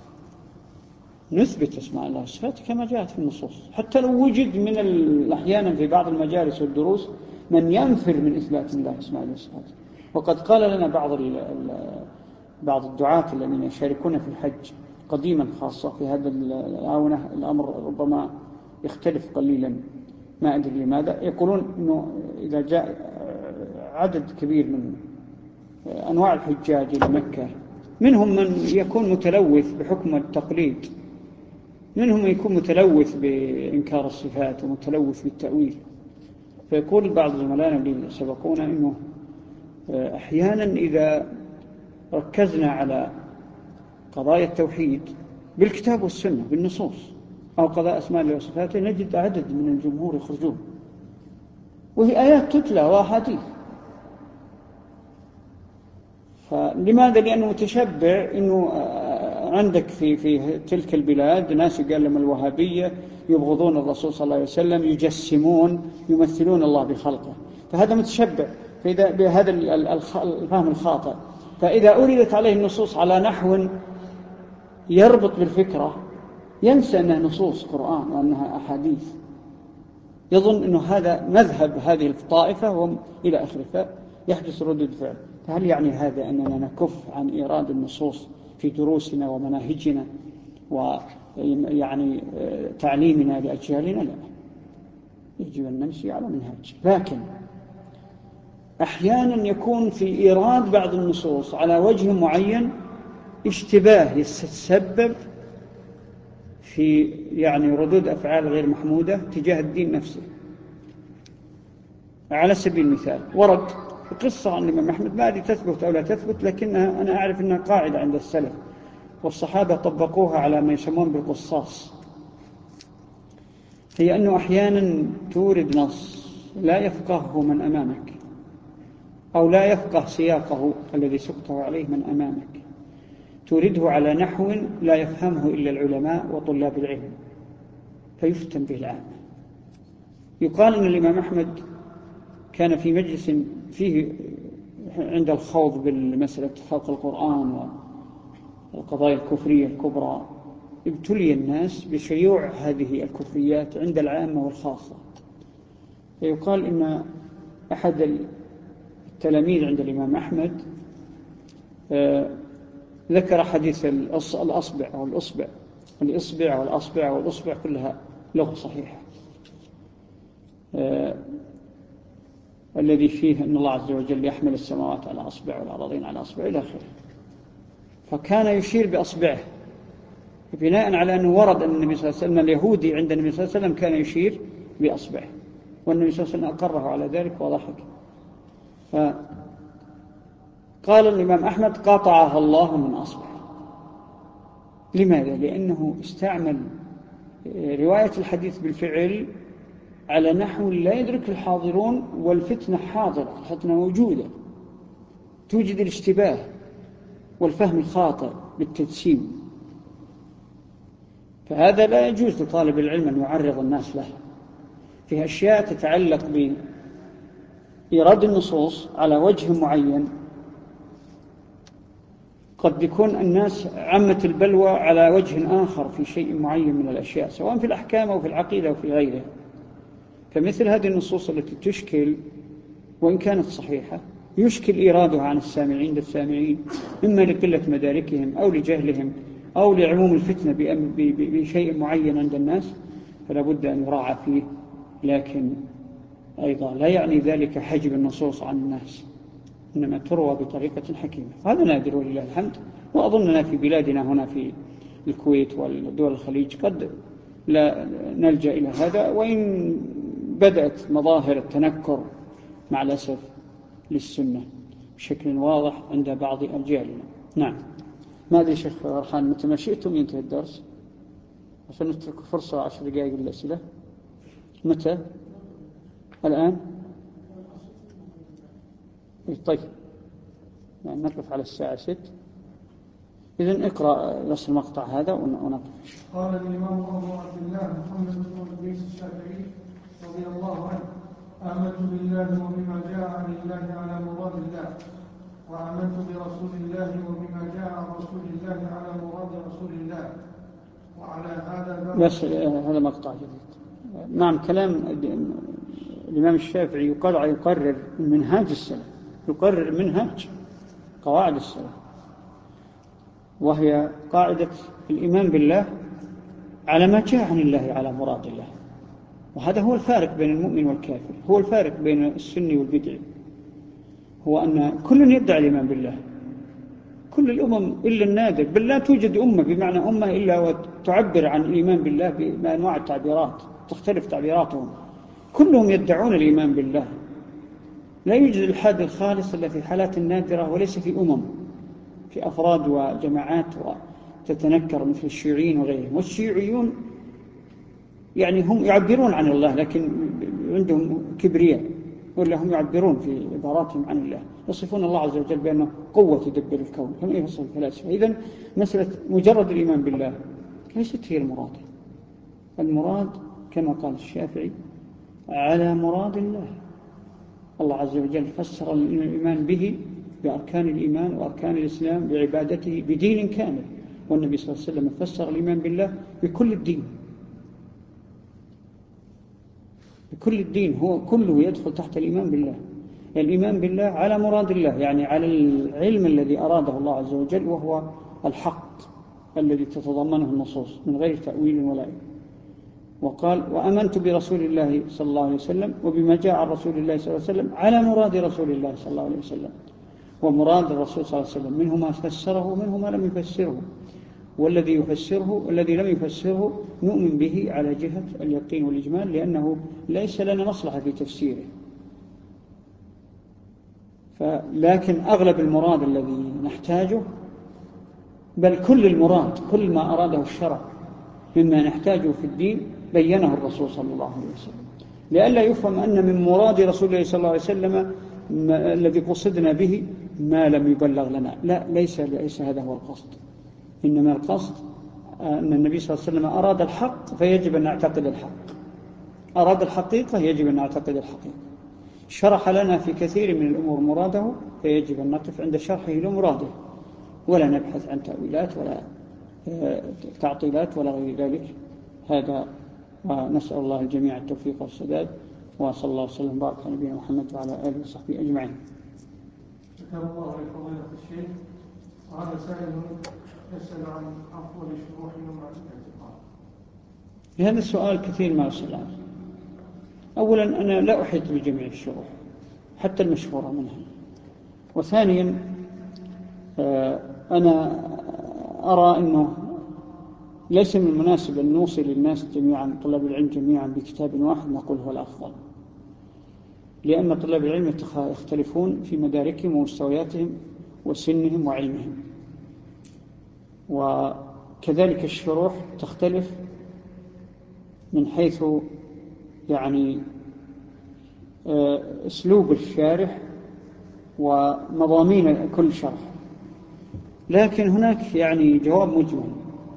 A: نثبت أسماء الله وصفاته كما جاءت في النصوص، حتى لو وجد من أحيانا في بعض المجالس والدروس من ينفر من إثبات الله أسماء الله وصفاته. وقد قال لنا بعض الدعاة الذين يشاركون في الحج قديما خاصة في هذا الأمر ربما يختلف قليلا ما أدري لماذا، يقولون أنه إذا جاء عدد كبير من أنواع الحجاج إلى مكة، منهم من يكون متلوث بحكم التقليد، منهم من يكون متلوث بإنكار الصفات ومتلوث بالتأويل، فيقول بعض زملائنا اللي سبقونا أنه أحيانا إذا ركزنا على قضايا التوحيد بالكتاب والسنة بالنصوص أو قضاء أسماء الله وصفاته نجد عدد من الجمهور يخرجون، وهي آيات تتلى وأحاديث. فلماذا؟ لأنه متشبع أنه عندك في تلك البلاد ناس قال لهم الوهابية يبغضون الرسول صلى الله عليه وسلم، يجسمون يمثلون الله بخلقه، فهذا متشبع بهذا الفهم الخاطئ. فإذا أوردت عليه النصوص على نحو يربط بالفكرة ينسى أنها نصوص قرآن وأنها أحاديث، يظن أنه هذا مذهب هذه الطائفة إلى آخره، فيحدث ردود فعل. فهل يعني هذا أننا نكف عن إيراد النصوص في دروسنا ومناهجنا ويعني تعليمنا لأجيالنا؟ لا، يجب أن نمشي على منهج. لكن أحيانا يكون في إيراد بعض النصوص على وجه معين اشتباه يتسبب في يعني ردود أفعال غير محمودة تجاه الدين نفسه. على سبيل المثال ورد قصة عن الإمام أحمد، ما أدري تثبت أو لا تثبت، لكنها أنا أعرف أنها قاعدة عند السلف والصحابة طبقوها على ما يسمون بالقصاص، هي أنه أحيانا تورد نص لا يفقهه من أمامك أو لا يفقه سياقه الذي سقته عليه من أمامك، تورده على نحو لا يفهمه إلا العلماء وطلاب العلم فيفتن به العامة. يقال أن الإمام أحمد كان في مجلس فيه عند الخوض بالمسألة خلق القرآن والقضايا الكفرية الكبرى، ابتلي الناس بشيوع هذه الكفريات عند العامة والخاصة. يقال إن أحد التلاميذ عند الإمام أحمد ذكر حديث الأصبع أو الإصبع والأصبع والأصبع كلها لغة صحيحة، الذي فيه أن الله عز وجل يحمل السماوات على أصبع والأراضين على أصبع إلى آخره. فكان يشير بأصبعه بناء على أنه ورد أن النبي صلى الله عليه وسلم اليهودي عند النبي صلى الله عليه وسلم كان يشير بأصبعه، والنبي صلى الله عليه وسلم أقره على ذلك وضحك. فقال الإمام أحمد قاطعها الله من أصبعه. لماذا؟ لأنه استعمل رواية الحديث بالفعل على نحو لا يدرك الحاضرون، والفتنة حاضرة، الفتنة موجودة، توجد الاشتباه والفهم الخاطئ بالتجسيم. فهذا لا يجوز لطالب العلم أن يعرض الناس له في أشياء تتعلق بإيراد النصوص على وجه معين. قد يكون الناس عامة البلوى على وجه آخر في شيء معين من الأشياء، سواء في الأحكام أو في العقيدة أو في غيرها. فمثل هذه النصوص التي تشكل وإن كانت صحيحة يشكل إيرادها عن السامعين إما لقلة مداركهم أو لجهلهم أو لعموم الفتنة بشيء معين عند الناس، فلا بد أن يراعى فيه. لكن أيضا لا يعني ذلك حجب النصوص عن الناس، إنما تروى بطريقة حكيمة. هذا نادر ولله الحمد، وأظننا في بلادنا هنا في الكويت والدول الخليج قد لا نلجأ إلى هذا، وإن بدأت مظاهر التنكر مع الأسف للسنة بشكل واضح عند بعض أجيالنا. نعم. ما أدري شيخ فرحان، متى ما شئتم ينتهي الدرس عشان نترك فرصة 10 دقائق للأسئلة. متى؟ الآن؟ طيب يعني نقف على الساعة 6. إذن اقرأ نص المقطع هذا ونقف.
B: قال الإمام أبو عبد الله محمد بن إدريس الشافعي رضي الله عنه: آمنت بالله وبما جاء عن الله على مراد الله، وآمنت برسول الله وبما جاء عن رسول الله على مراد رسول الله، وعلى هذا
A: بس هذا مقطع جديد. نعم، كلام الإمام الشافعي يقرر منهاج السلف، يقرر منهاج قواعد السلف، وهي قاعدة الإيمان بالله على ما جاء عن الله على مراد الله. وهذا هو الفارق بين المؤمن والكافر، هو الفارق بين السني والبدعي، هو أن كل يدعي الإيمان بالله، كل الأمم إلا النادر، بل لا توجد أمة بمعنى أمة إلا وتعبر عن الإيمان بالله بأنواع التعبيرات تختلف تعبيراتهم، كلهم يدعون الإيمان بالله. لا يوجد الحاد الخالص إلا في حالات نادرة، وليس في أمم، في أفراد وجماعات وتتنكر مثل الشيوعيين وغيرهم. والشيوعيون يعني هم يعبرون عن الله لكن عندهم كبرياء، ولا هم يعبرون في عباراتهم عن الله، يصفون الله عز وجل بأنه قوة تدبر الكون كما يصف الفلاسفة. إذن مسألة مجرد الإيمان بالله ليست هي المراد. المراد كما قال الشافعي على مراد الله، الله عز وجل فسر الإيمان به بأركان الإيمان وأركان الإسلام بعبادته بدين كامل، والنبي صلى الله عليه وسلم فسر الإيمان بالله بكل الدين، بكل الدين، هو كله يدخل تحت الإيمان بالله. الإيمان بالله على مراد الله، يعني على العلم الذي أراده الله عز وجل، وهو الحق الذي تتضمنه النصوص من غير تأويل ولا إيه. وقال وأمنت برسول الله صلى الله عليه وسلم وبما جاء عن رسول الله صلى الله عليه وسلم على مراد رسول الله صلى الله عليه وسلم. ومراد الرسول صلى الله عليه وسلم منه ما فسره ومنه ما لم يفسره، والذي يفسره والذي لم يفسره نؤمن به على جهة اليقين والإجمال، لأنه ليس لنا مصلحة في تفسيره. لكن أغلب المراد الذي نحتاجه، بل كل المراد، كل ما أراده الشرع مما نحتاجه في الدين بينه الرسول صلى الله عليه وسلم، لئلا يفهم أن من مراد رسول الله صلى الله عليه وسلم الذي قصدنا به ما لم يبلغ لنا. لا، ليس هذا هو القصد، إنما القصد أن النبي صلى الله عليه وسلم أراد الحق فيجب أن نعتقد الحق، أراد الحقيقة يجب أن نعتقد الحقيقة، شرح لنا في كثير من الأمور مراده فيجب أن نقف عند شرحه لمراده، ولا نبحث عن تأويلات ولا تعطيلات ولا غير ذلك. هذا، ونسأل الله الجميع التوفيق والسداد، وصلى الله وسلم وبارك على نبينا محمد وعلى آله وصحبه أجمعين.
B: شكر الله لفضيلة الشيخ. وهذا سائل يسأل عن أفضل شروح لمعة الاعتقاد.
A: هذا السؤال كثير ما يسأل عنه. أولا أنا لا أحيط بجميع الشروح حتى المشهورة منها، وثانيا أنا أرى أنه ليس من المناسب أن نوصي للناس جميعا، طلاب العلم جميعا، بكتاب واحد نقول هو الأفضل، لأن طلاب العلم يختلفون في مداركهم ومستوياتهم وسنهم وعلمهم، وكذلك الشروح تختلف من حيث يعني أسلوب الشارح ومضامين كل شرح. لكن هناك يعني جواب مجمل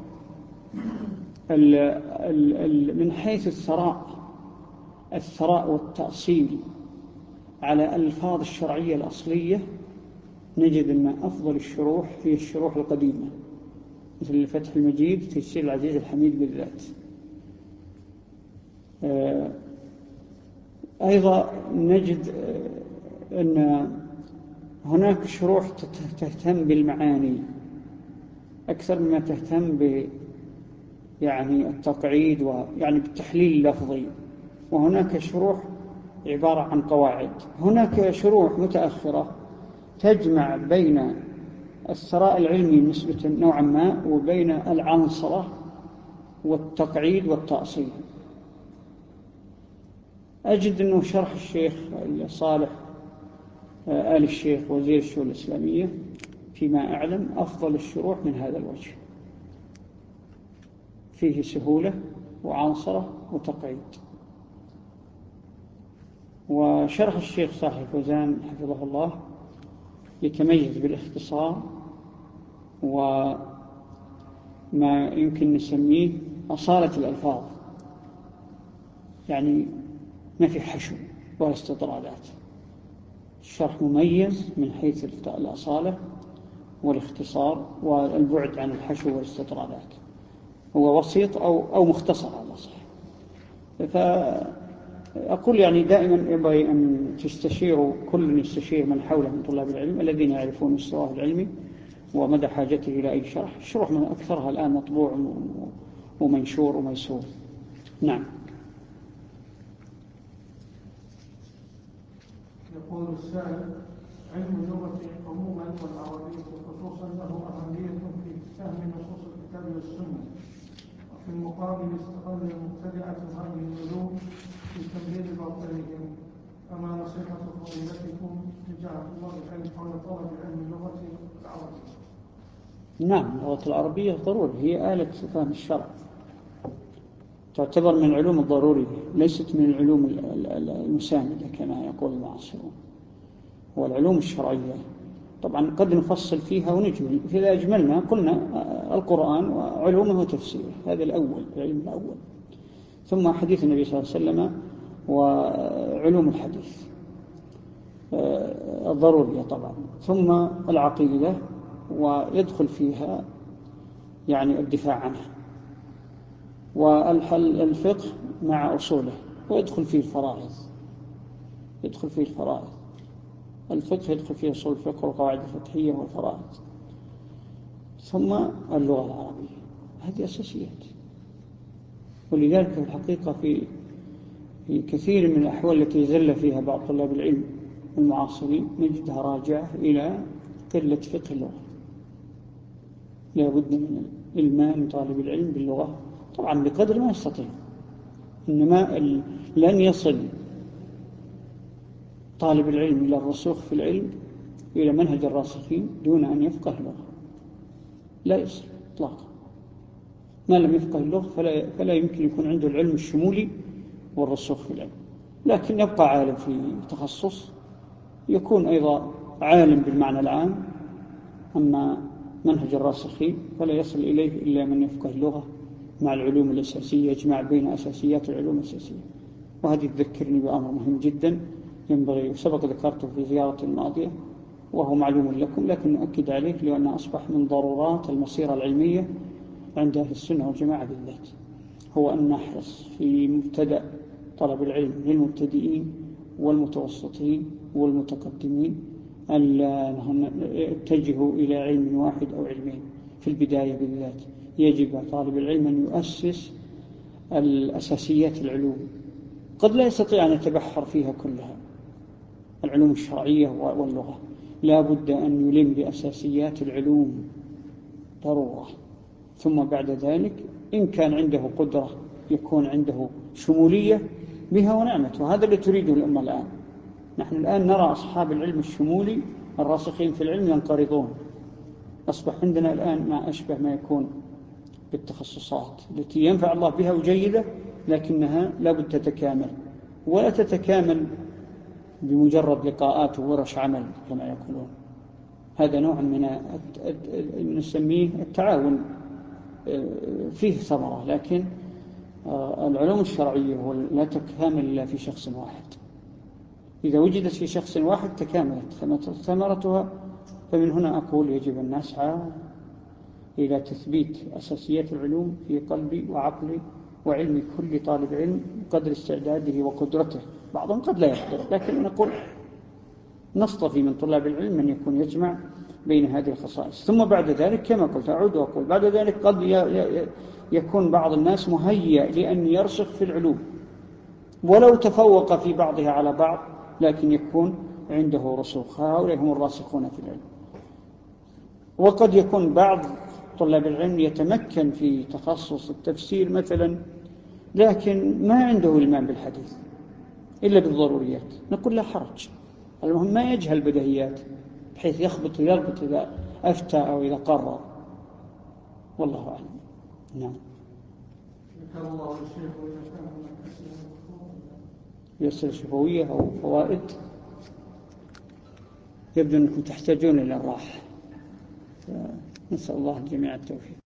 A: من حيث الثراء والتأصيل على الألفاظ الشرعية الأصلية، نجد أن أفضل الشروح هي الشروح القديمة مثل فتح المجيد، تيسير العزيز الحميد بالذات. أيضا نجد أن هناك شروح تهتم بالمعاني أكثر مما تهتم يعني التقعيد ويعني بالتحليل اللفظي، وهناك شروح عبارة عن قواعد. هناك شروح متأخرة تجمع بين الثراء العلمي نسبة نوعا ما وبين العنصرة والتقعيد والتأصيل. أجد أنه شرح الشيخ صالح آل الشيخ وزير الشؤون الإسلامية فيما أعلم أفضل الشروح من هذا الوجه، فيه سهولة وعنصرة وتقعيد. وشرح الشيخ صالح الفوزان حفظه الله يتميز بالاختصار وما يمكن نسميه أصالة الألفاظ، يعني ما في حشو ولا استطرادات. الشرح مميز من حيث الأصالة والاختصار والبعد عن الحشو والاستطرادات، هو وسيط أو مختصر على صح. فأقول يعني دائما ينبغي أن تستشيروا، كل يستشير من حوله من طلاب العلم الذين يعرفون مستواه العلمي ومدى حاجته إلى أي شرح. الشروح من أكثرها الآن مطبوع ومنشور وميسور. نعم.
B: يقول السائل: علم اللغة عموما والعربية خصوصا له أهمية في فهم نصوص الكتاب والسنة، وفي المقابل استغل المبتدعة هذه العلوم في تبليغ باطلهم، فما نصيحة فضيلتكم لجعل الله العلم حول طلب علم اللغة العربية؟
A: نعم، اللغة العربية ضروري، هي آلة فهم الشرع، تعتبر من العلوم الضرورية، ليست من العلوم المساندة كما يقول المعاصرون. والعلوم الشرعية طبعا قد نفصل فيها ونجمل، فإذا أجملنا قلنا القرآن وعلومه وتفسيره، هذا الأول، العلم الأول، ثم حديث النبي صلى الله عليه وسلم وعلوم الحديث. ضرورية طبعا. ثم العقيدة، ويدخل فيها يعني الدفاع عنها، والفقه مع أصوله، ويدخل فيه الفرائض. الفقه يدخل فيه أصول الفقه والقواعد الفقهية والفرائض. ثم اللغة العربية، هذه أساسيات. ولذلك في الحقيقة في كثير من الأحوال التي زل فيها بعض طلاب العلم المعاصرين نجدها راجعة إلى قلة فقه اللغة. لا بد من إلمام طالب العلم باللغة طبعا بقدر ما يستطيع، إنما لن يصل طالب العلم إلى الرسوخ في العلم إلى منهج الراسخين دون أن يفقه اللغة، لا يصل إطلاقا. ما لم يفقه اللغة فلا يمكن يكون عنده العلم الشمولي والرسوخ في العلم. لكن يبقى عالم في تخصص، يكون أيضا عالم بالمعنى العام. أما منهج الراسخين فلا يصل إليه إلا من يفقه اللغة مع العلوم الأساسية، يجمع بين أساسيات العلوم الأساسية. وهذه تذكرني بأمر مهم جدا ينبغي، وسبق ذكرته في زيارة الماضية وهو معلوم لكم، لكن نؤكد عليه لأنه أصبح من ضرورات المسيرة العلمية عند أهل السنة والجماعة بالذات، هو أن نحرص في مبتدأ طلب العلم للمبتدئين والمتوسطين والمتقدمين ألا يتجهوا إلى علم واحد أو علمين في البداية بالذات. يجب طالب العلم أن يؤسس الأساسيات العلوم، قد لا يستطيع أن يتبحر فيها كلها، العلوم الشرعية واللغة، لا بد أن يلم بأساسيات العلوم ضرورة. ثم بعد ذلك إن كان عنده قدرة يكون عنده شمولية بها ونعمت، وهذا اللي تريده الأمة الآن. نحن الآن نرى أصحاب العلم الشمولي الراسخين في العلم ينقرضون. أصبح عندنا الآن ما أشبه ما يكون بالتخصصات التي ينفع الله بها وجيدة، لكنها لا بد تتكامل، ولا تتكامل بمجرد لقاءات وورش عمل كما يقولون. هذا نوع من نسميه التعاون، فيه ثمرة، لكن العلوم الشرعية لا تكامل إلا في شخص واحد. إذا وجدت في شخص واحد تكاملت ثمرتها. فمن هنا أقول يجب أن نسعى إلى تثبيت أساسيات العلوم في قلبي وعقلي وعلم كل طالب علم قدر استعداده وقدرته. بعضهم قد لا يقدر، لكن نقول نصطفي من طلاب العلم من يكون يجمع بين هذه الخصائص. ثم بعد ذلك كما قلت أعود وأقول بعد ذلك قد يكون بعض الناس مهيأ لأن يرسخ في العلوم ولو تفوق في بعضها على بعض، لكن يكون عنده رسوخ. هؤلاء هم الراسخون في العلم. وقد يكون بعض طلاب العلم يتمكن في تخصص التفسير مثلا، لكن ما عنده إلمام بالحديث إلا بالضروريات، نقول لا حرج، المهم ما يجهل بديهيات بحيث يخبط ويربط إذا أفتى أو إذا قرر. والله أعلم. نعم. يسر شفوية أو فوائد، يبدو أنكم تحتاجون إلى الراحة، نسأل الله الجميع التوفيق.